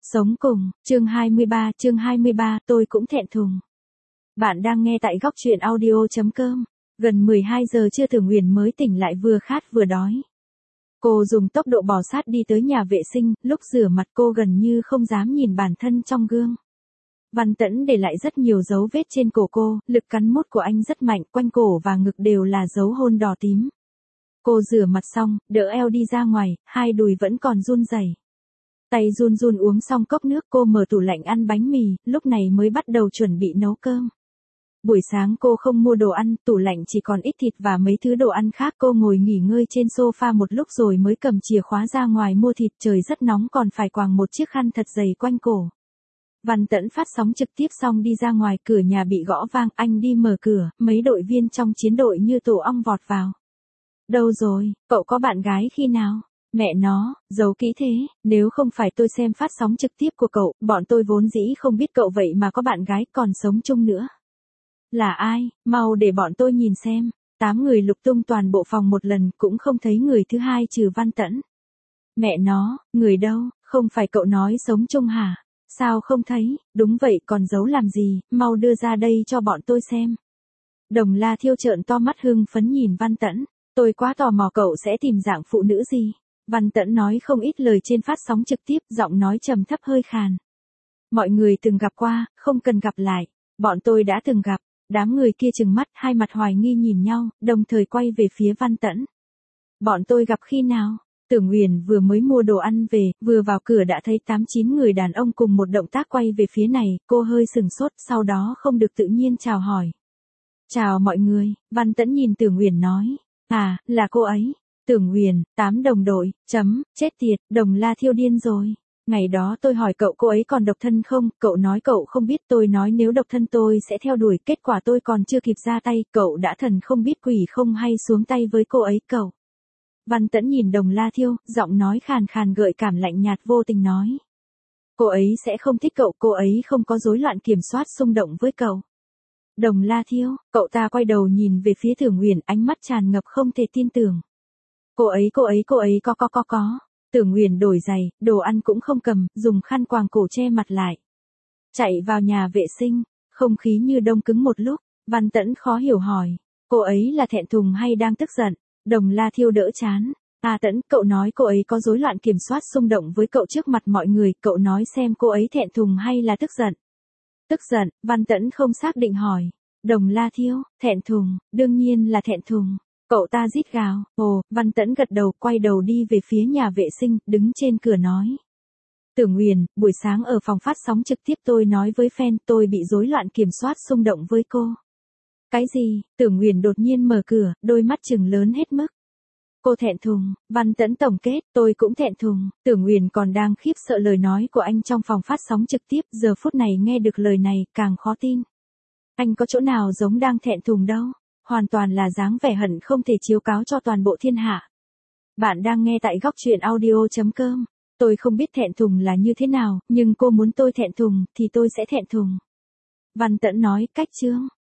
Sống cùng, chương 23, tôi cũng thẹn thùng. Bạn đang nghe tại góc truyện audio.com. Gần 12 giờ trưa Tưởng Huyền mới tỉnh lại vừa khát vừa đói. Cô dùng tốc độ bò sát đi tới nhà vệ sinh, lúc rửa mặt cô gần như không dám nhìn bản thân trong gương. Văn Tẫn để lại rất nhiều dấu vết trên cổ cô, lực cắn mút của anh rất mạnh, quanh cổ và ngực đều là dấu hôn đỏ tím. Cô rửa mặt xong, đỡ eo đi ra ngoài, hai đùi vẫn còn run rẩy. Tay run run uống xong cốc nước, cô mở tủ lạnh ăn bánh mì, lúc này mới bắt đầu chuẩn bị nấu cơm. Buổi sáng cô không mua đồ ăn, tủ lạnh chỉ còn ít thịt và mấy thứ đồ ăn khác. Cô ngồi nghỉ ngơi trên sofa một lúc rồi mới cầm chìa khóa ra ngoài mua thịt, trời rất nóng còn phải quàng một chiếc khăn thật dày quanh cổ. Văn Tẫn phát sóng trực tiếp xong đi ra ngoài, cửa nhà bị gõ vang, anh đi mở cửa, mấy đội viên trong chiến đội như tổ ong vọt vào. Đâu rồi, cậu có bạn gái khi nào? Mẹ nó, giấu kỹ thế, nếu không phải tôi xem phát sóng trực tiếp của cậu, bọn tôi vốn dĩ không biết cậu vậy mà có bạn gái còn sống chung nữa. Là ai, mau để bọn tôi nhìn xem. 8 người lục tung toàn bộ phòng một lần, cũng không thấy người thứ hai trừ Văn Tẫn. Mẹ nó, người đâu, không phải cậu nói sống chung hả? Sao không thấy, đúng vậy còn giấu làm gì, mau đưa ra đây cho bọn tôi xem. Đồng La Thiêu trợn to mắt hưng phấn nhìn Văn Tẫn, tôi quá tò mò cậu sẽ tìm dạng phụ nữ gì. Văn Tẫn nói không ít lời trên phát sóng trực tiếp, giọng nói trầm thấp hơi khàn. Mọi người từng gặp qua, không cần gặp lại. Bọn tôi đã từng gặp. Đám người kia trừng mắt, hai mặt hoài nghi nhìn nhau, đồng thời quay về phía Văn Tẫn. Bọn tôi gặp khi nào? Tưởng Huyền vừa mới mua đồ ăn về, vừa vào cửa đã thấy 8-9 người đàn ông cùng một động tác quay về phía này, cô hơi sừng sốt, sau đó không được tự nhiên chào hỏi. Chào mọi người, Văn Tẫn nhìn Tưởng Huyền nói. À, là cô ấy. Tưởng Huyền, 8 đồng đội, chết tiệt, Đồng La Thiêu điên rồi. Ngày đó tôi hỏi cậu cô ấy còn độc thân không, cậu nói cậu không biết, tôi nói nếu độc thân tôi sẽ theo đuổi, kết quả tôi còn chưa kịp ra tay, cậu đã thần không biết quỷ không hay xuống tay với cô ấy cậu. Văn Tẫn nhìn Đồng La Thiêu, giọng nói khàn khàn gợi cảm lạnh nhạt vô tình nói. Cô ấy sẽ không thích cậu, cô ấy không có rối loạn kiểm soát xung động với cậu. Đồng La Thiêu, cậu ta quay đầu nhìn về phía Tưởng Huyền, ánh mắt tràn ngập không thể tin tưởng. Cô ấy có. Tưởng Huyền đổi giày, đồ ăn cũng không cầm, dùng khăn quàng cổ che mặt lại. Chạy vào nhà vệ sinh, không khí như đông cứng một lúc, Văn Tẫn khó hiểu hỏi. Cô ấy là thẹn thùng hay đang tức giận? Đồng La Thiêu đỡ chán. À Tẫn, cậu nói cô ấy có rối loạn kiểm soát xung động với cậu trước mặt mọi người, cậu nói xem cô ấy thẹn thùng hay là tức giận? Tức giận, Văn Tẫn không xác định hỏi. Đồng La Thiêu, thẹn thùng, đương nhiên là thẹn thùng. Cậu ta rít gào. Ồ, Văn Tẫn gật đầu, quay đầu đi về phía nhà vệ sinh, đứng trên cửa nói. Tưởng Huyền, buổi sáng ở phòng phát sóng trực tiếp tôi nói với fan tôi bị rối loạn kiểm soát xung động với cô. Cái gì? Tưởng Huyền đột nhiên mở cửa, đôi mắt trừng lớn hết mức. Cô thẹn thùng, Văn Tẫn tổng kết, tôi cũng thẹn thùng. Tưởng Huyền còn đang khiếp sợ lời nói của anh trong phòng phát sóng trực tiếp, giờ phút này nghe được lời này, càng khó tin. Anh có chỗ nào giống đang thẹn thùng đâu. Hoàn toàn là dáng vẻ hận không thể chiếu cáo cho toàn bộ thiên hạ. Bạn đang nghe tại góc truyện audio.com. Tôi không biết thẹn thùng là như thế nào, nhưng cô muốn tôi thẹn thùng, thì tôi sẽ thẹn thùng. Văn Tẫn nói, cách chương.